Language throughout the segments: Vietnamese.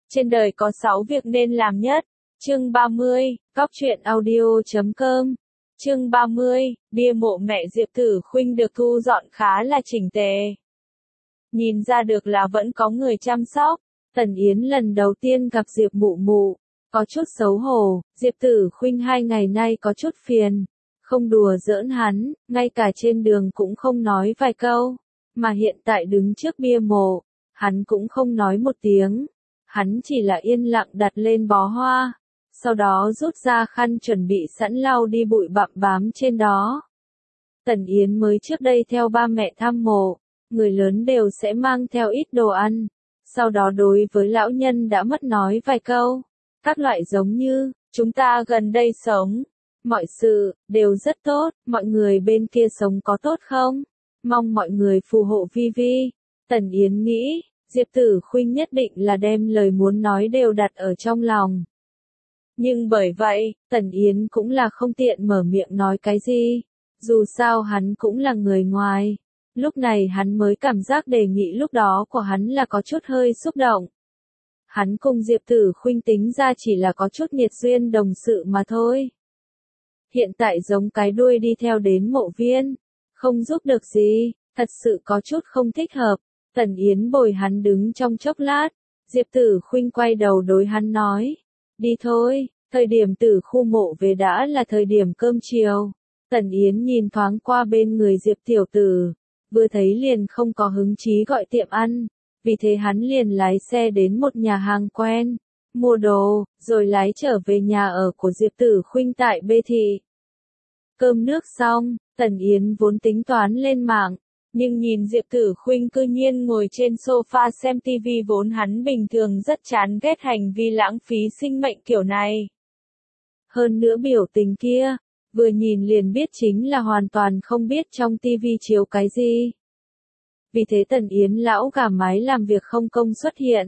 Trên đời có 6 việc nên làm nhất. Chương 30, Cóc truyện audio.com. Chương 30, bia mộ mẹ Diệp Tử Khuynh được thu dọn khá là chỉnh tề. Nhìn ra được là vẫn có người chăm sóc. Tần Yến lần đầu tiên gặp Diệp Mụ Mụ, có chút xấu hổ. Diệp Tử Khuynh 2 ngày nay có chút phiền, không đùa giỡn hắn, ngay cả trên đường cũng không nói vài câu, mà hiện tại đứng trước bia mộ, hắn cũng không nói một tiếng. Hắn chỉ là yên lặng đặt lên bó hoa, sau đó rút ra khăn chuẩn bị sẵn lau đi bụi bặm bám trên đó. Tần Yến mới trước đây theo ba mẹ thăm mộ, người lớn đều sẽ mang theo ít đồ ăn, sau đó đối với lão nhân đã mất nói vài câu, các loại giống như, chúng ta gần đây sống, mọi sự, đều rất tốt, mọi người bên kia sống có tốt không? Mong mọi người phù hộ Vi Vi. Tần Yến nghĩ, Diệp Tử Khuynh nhất định là đem lời muốn nói đều đặt ở trong lòng. Nhưng bởi vậy, Tần Yến cũng là không tiện mở miệng nói cái gì, dù sao hắn cũng là người ngoài. Lúc này hắn mới cảm giác đề nghị lúc đó của hắn là có chút hơi xúc động. Hắn cùng Diệp Tử Khuynh tính ra chỉ là có chút nghiệt duyên đồng sự mà thôi. Hiện tại giống cái đuôi đi theo đến mộ viên, không giúp được gì, thật sự có chút không thích hợp. Tần Yến bồi hắn đứng trong chốc lát, Diệp Tử Khuynh quay đầu đối hắn nói, đi thôi, thời điểm từ khu mộ về đã là thời điểm cơm chiều. Tần Yến nhìn thoáng qua bên người Diệp tiểu tử, vừa thấy liền không có hứng chí gọi tiệm ăn, vì thế hắn liền lái xe đến một nhà hàng quen, mua đồ, rồi lái trở về nhà ở của Diệp Tử Khuynh tại Bê Thị. Cơm nước xong, Tần Yến vốn tính toán lên mạng, nhưng nhìn Diệp Tử Khuynh cư nhiên ngồi trên sofa xem TV vốn hắn bình thường rất chán ghét hành vi lãng phí sinh mệnh kiểu này. Hơn nữa biểu tình kia, vừa nhìn liền biết chính là hoàn toàn không biết trong TV chiếu cái gì. Vì thế Tần Yến lão gà mái làm việc không công xuất hiện.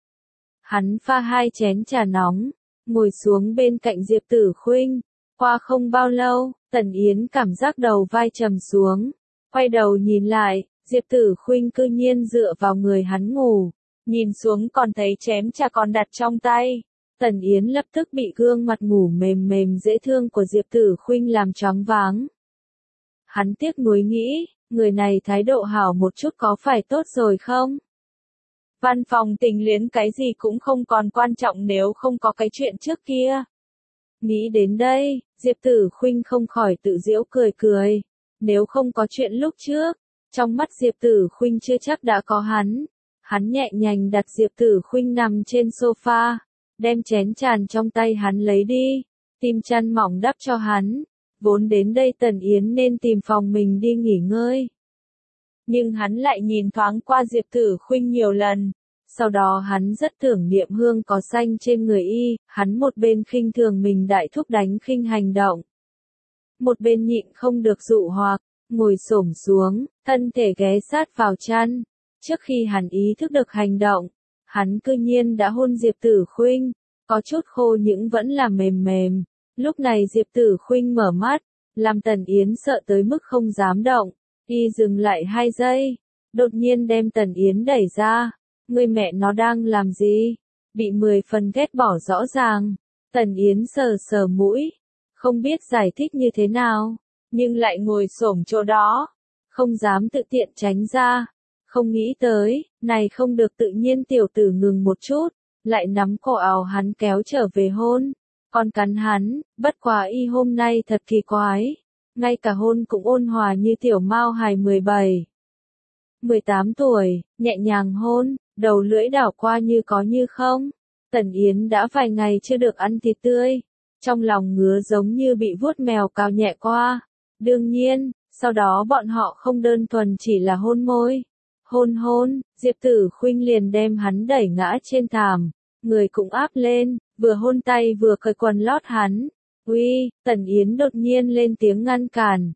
Hắn pha 2 chén trà nóng, ngồi xuống bên cạnh Diệp Tử Khuynh. Qua không bao lâu, Tần Yến cảm giác đầu vai trầm xuống. Quay đầu nhìn lại, Diệp Tử Khuynh cư nhiên dựa vào người hắn ngủ. Nhìn xuống còn thấy chén trà còn đặt trong tay. Tần Yến lập tức bị gương mặt ngủ mềm mềm dễ thương của Diệp Tử Khuynh làm choáng váng. Hắn tiếc nuối nghĩ, người này thái độ hảo một chút có phải tốt rồi không? Văn phòng tình luyến cái gì cũng không còn quan trọng nếu không có cái chuyện trước kia. Nghĩ đến đây, Diệp Tử Khuynh không khỏi tự giễu cười cười. Nếu không có chuyện lúc trước, trong mắt Diệp Tử Khuynh chưa chắc đã có hắn. Hắn nhẹ nhàng đặt Diệp Tử Khuynh nằm trên sofa, đem chén tràn trong tay hắn lấy đi, tìm chăn mỏng đắp cho hắn. Vốn đến đây Tần Yến nên tìm phòng mình đi nghỉ ngơi. Nhưng hắn lại nhìn thoáng qua Diệp Tử Khuynh nhiều lần. Sau đó hắn rất tưởng niệm hương có xanh trên người y, hắn một bên khinh thường mình đại thúc đánh khinh hành động. Một bên nhịn không được dụ hoặc, ngồi xổm xuống, thân thể ghé sát vào chăn. Trước khi hắn ý thức được hành động, hắn cư nhiên đã hôn Diệp Tử Khuynh, có chút khô nhưng vẫn là mềm mềm. Lúc này Diệp Tử Khuynh mở mắt, làm Tần Yến sợ tới mức không dám động. Y dừng lại 2 giây, đột nhiên đem Tần Yến đẩy ra. Người mẹ nó đang làm gì? Bị 10 phần ghét bỏ rõ ràng. Tần Yến sờ sờ mũi, không biết giải thích như thế nào, nhưng lại ngồi xổm chỗ đó, không dám tự tiện tránh ra. Không nghĩ tới, này không được tự nhiên tiểu tử ngừng một chút, lại nắm cổ áo hắn kéo trở về hôn, còn cắn hắn, bất quá y hôm nay thật kỳ quái, ngay cả hôn cũng ôn hòa như tiểu mao hài 17, 18 tuổi, nhẹ nhàng hôn, đầu lưỡi đảo qua như có như không. Tần Yến đã vài ngày chưa được ăn thịt tươi, trong lòng ngứa giống như bị vuốt mèo cào nhẹ qua. Đương nhiên, sau đó bọn họ không đơn thuần chỉ là hôn môi. Hôn, Diệp Tử Khuynh liền đem hắn đẩy ngã trên thảm, người cũng áp lên, vừa hôn tay vừa cởi quần lót hắn. Uy, Tần Yến đột nhiên lên tiếng ngăn cản.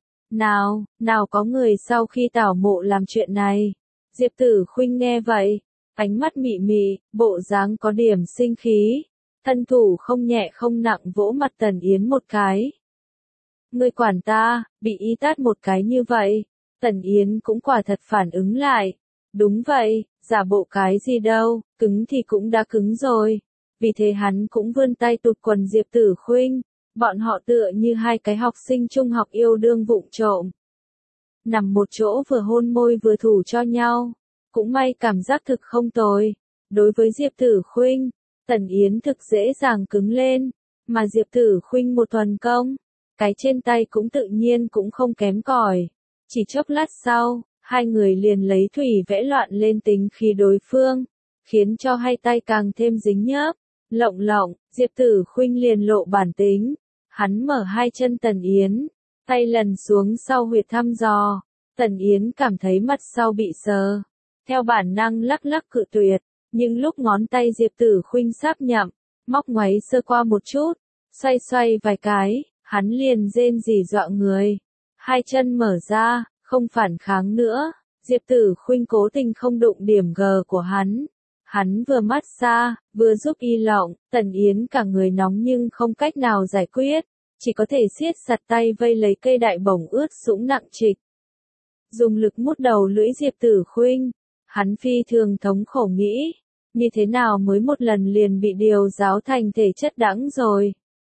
Nào có người sau khi tảo mộ làm chuyện này. Diệp Tử Khuynh nghe vậy, ánh mắt mị mị, bộ dáng có điểm sinh khí. Thân thủ không nhẹ không nặng vỗ mặt Tần Yến một cái. Ngươi quản ta, bị y tát một cái như vậy. Tần Yến cũng quả thật phản ứng lại. Đúng vậy, giả bộ cái gì đâu, cứng thì cũng đã cứng rồi. Vì thế hắn cũng vươn tay tụt quần Diệp Tử Khuynh, bọn họ tựa như hai cái học sinh trung học yêu đương vụng trộm. Nằm một chỗ vừa hôn môi vừa thủ cho nhau, cũng may cảm giác thực không tồi. Đối với Diệp Tử Khuynh, Tần Yến thực dễ dàng cứng lên, mà Diệp Tử Khuynh một thuần công, cái trên tay cũng tự nhiên cũng không kém cỏi. Chỉ chốc lát sau, hai người liền lấy thủy vẽ loạn lên tính khí đối phương, khiến cho hai tay càng thêm dính nhớp. Lộng lộng, Diệp Tử Khuynh liền lộ bản tính, hắn mở hai chân Tần Yến, tay lần xuống sau huyệt thăm dò. Tần Yến cảm thấy mặt sau bị sờ, theo bản năng lắc lắc cự tuyệt, nhưng lúc ngón tay Diệp Tử Khuynh sáp nhậm, móc ngoáy sơ qua một chút, xoay xoay vài cái, hắn liền rên rỉ dọa người. Hai chân mở ra, không phản kháng nữa, Diệp Tử Khuynh cố tình không đụng điểm G của hắn. Hắn vừa mát xa, vừa giúp y lộng, Tần Yến cả người nóng nhưng không cách nào giải quyết, chỉ có thể siết chặt tay vây lấy cây đại bổng ướt sũng nặng trịch. Dùng lực mút đầu lưỡi Diệp Tử Khuynh, hắn phi thường thống khổ nghĩ, như thế nào mới một lần liền bị điều giáo thành thể chất đãng rồi.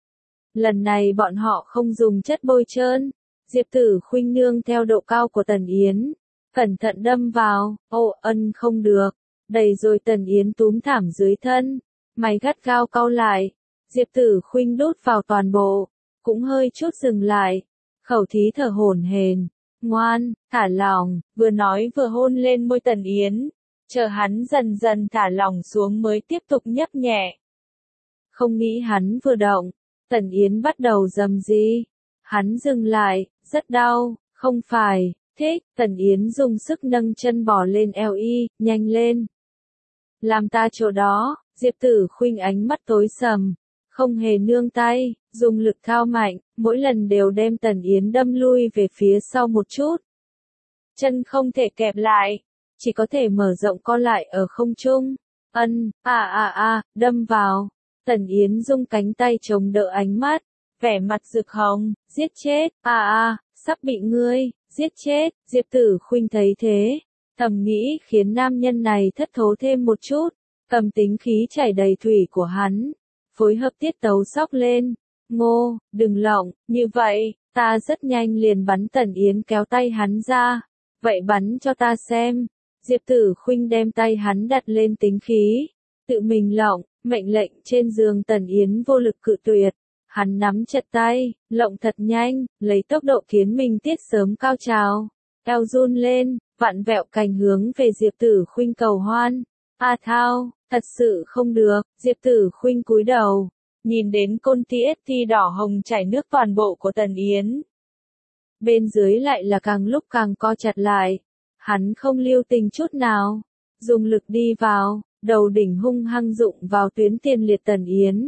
Lần này bọn họ không dùng chất bôi trơn, Diệp Tử Khuynh nương theo độ cao của Tần Yến, cẩn thận đâm vào, ân không được, đầy rồi. Tần Yến túm thảm dưới thân, mày gắt gao cau lại, Diệp Tử Khuynh đút vào toàn bộ, cũng hơi chút dừng lại, khẩu thí thở hổn hển, ngoan, thả lỏng, vừa nói vừa hôn lên môi Tần Yến, chờ hắn dần dần thả lỏng xuống mới tiếp tục nhấp nhẹ. Không nghĩ hắn vừa động, Tần Yến bắt đầu rầm rì, hắn dừng lại, rất đau, không phải, thích. Tần Yến dùng sức nâng chân bò lên eo y, nhanh lên. Làm ta chỗ đó. Diệp Tử Khuynh ánh mắt tối sầm, không hề nương tay, dùng lực thao mạnh, mỗi lần đều đem Tần Yến đâm lui về phía sau một chút. Chân không thể kẹp lại, chỉ có thể mở rộng co lại ở không trung. Đâm vào. Tần Yến dung cánh tay chống đỡ ánh mắt, vẻ mặt rực hồng, giết chết, sắp bị ngươi, giết chết. Diệp Tử Khuynh thấy thế, thầm nghĩ khiến nam nhân này thất thố thêm một chút, cầm tính khí chảy đầy thủy của hắn, phối hợp tiết tấu xóc lên. Ngô, đừng lộng, như vậy, ta rất nhanh liền bắn. Tần Yến kéo tay hắn ra, vậy bắn cho ta xem. Diệp Tử Khuynh đem tay hắn đặt lên tính khí, tự mình lộng, mệnh lệnh trên giường. Tần Yến vô lực cự tuyệt, hắn nắm chặt tay, lộng thật nhanh, lấy tốc độ khiến mình tiết sớm cao trào, eo run lên, vặn vẹo cành hướng về Diệp Tử Khuynh cầu hoan. Thao, thật sự không được. Diệp Tử Khuynh cúi đầu, nhìn đến côn TST đỏ hồng chảy nước toàn bộ của Tần Yến. Bên dưới lại là càng lúc càng co chặt lại, hắn không lưu tình chút nào, dùng lực đi vào, đầu đỉnh hung hăng dụng vào tuyến tiền liệt Tần Yến.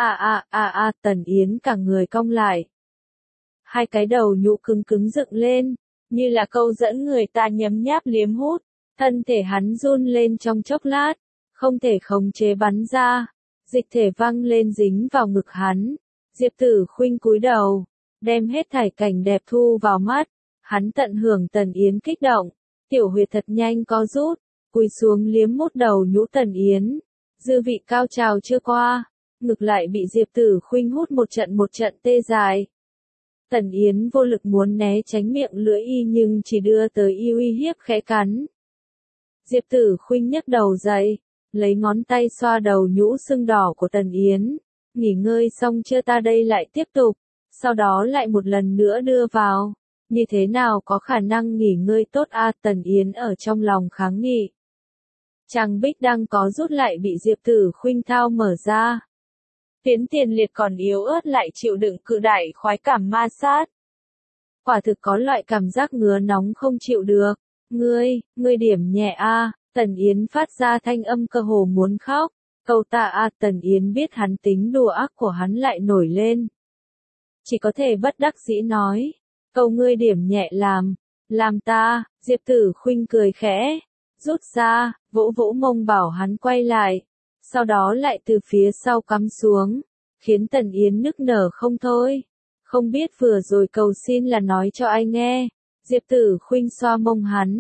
Tần Yến cả người cong lại. Hai cái đầu nhũ cứng cứng dựng lên, như là câu dẫn người ta nhấm nháp liếm hút. Thân thể hắn run lên trong chốc lát, không thể khống chế bắn ra, dịch thể văng lên dính vào ngực hắn. Diệp Tử Khuynh cúi đầu, đem hết thảy cảnh đẹp thu vào mắt, hắn tận hưởng Tần Yến kích động, tiểu huyệt thật nhanh co rút, cúi xuống liếm mút đầu nhũ Tần Yến, dư vị cao trào chưa qua, ngực lại bị Diệp Tử Khuynh hút một trận tê dài. Tần Yến vô lực muốn né tránh miệng lưỡi y nhưng chỉ đưa tới y uy hiếp khẽ cắn. Diệp Tử Khuynh nhấc đầu dậy, lấy ngón tay xoa đầu nhũ sưng đỏ của Tần Yến. Nghỉ ngơi xong chưa, ta đây lại tiếp tục, sau đó lại một lần nữa đưa vào. Như thế nào có khả năng nghỉ ngơi tốt Tần Yến ở trong lòng kháng nghị. Trang bích đang có rút lại bị Diệp Tử Khuynh thao mở ra. Tuyến tiền liệt còn yếu ớt lại chịu đựng cự đại khoái cảm ma sát. Quả thực có loại cảm giác ngứa nóng không chịu được. Ngươi điểm nhẹ Tần Yến phát ra thanh âm cơ hồ muốn khóc. Câu ta Tần Yến biết hắn tính đùa ác của hắn lại nổi lên. Chỉ có thể bất đắc dĩ nói. Câu ngươi điểm nhẹ làm ta. Diệp Tử Khuynh cười khẽ, rút ra, vỗ vỗ mông bảo hắn quay lại. Sau đó lại từ phía sau cắm xuống, khiến Tần Yến nức nở không thôi. Không biết vừa rồi cầu xin là nói cho ai nghe. Diệp Tử Khuynh xoa mông hắn,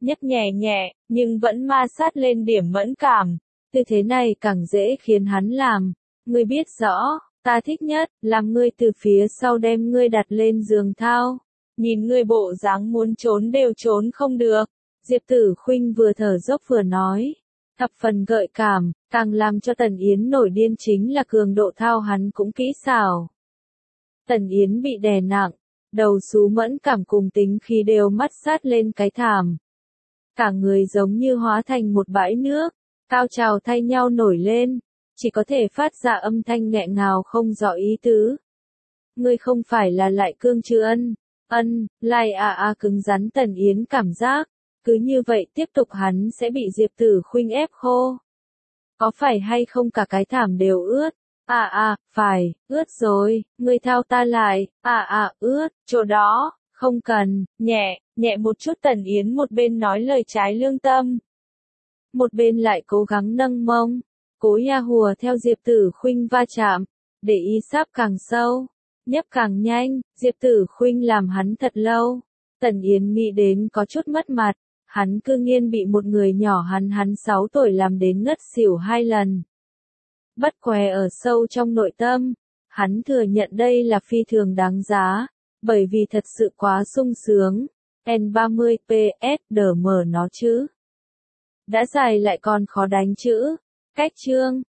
nhấp nhẹ nhẹ, nhưng vẫn ma sát lên điểm mẫn cảm. Tư thế này càng dễ khiến hắn làm. Ngươi biết rõ, ta thích nhất, làm ngươi từ phía sau đem ngươi đặt lên giường thao. Nhìn ngươi bộ dáng muốn trốn đều trốn không được. Diệp Tử Khuynh vừa thở dốc vừa nói. Thập phần gợi cảm, càng làm cho Tần Yến nổi điên chính là cường độ thao hắn cũng kỹ xảo. Tần Yến bị đè nặng, đầu sú mẫn cảm cùng tính khí đều mắt sát lên cái thảm. Cả người giống như hóa thành một bãi nước, cao trào thay nhau nổi lên, chỉ có thể phát ra âm thanh nghẹn ngào không rõ ý tứ. Ngươi không phải là lại cương chứ lại cứng rắn. Tần Yến cảm giác, cứ như vậy tiếp tục hắn sẽ bị Diệp Tử Khuynh ép khô. Có phải hay không cả cái thảm đều ướt? Phải, ướt rồi, ngươi thao ta lại, ướt, chỗ đó, không cần, nhẹ một chút. Tần Yến một bên nói lời trái lương tâm, một bên lại cố gắng nâng mông, cố ya hùa theo Diệp Tử Khuynh va chạm, để y sáp càng sâu, nhấp càng nhanh. Diệp Tử Khuynh làm hắn thật lâu. Tần Yến nghĩ đến có chút mất mặt, hắn cư nhiên bị một người nhỏ hắn 6 tuổi làm đến ngất xỉu 2 lần. Bất què ở sâu trong nội tâm, hắn thừa nhận đây là phi thường đáng giá, bởi vì thật sự quá sung sướng. N30 PS đờ mở nó chứ. Đã dài lại còn khó đánh chữ. Cách chương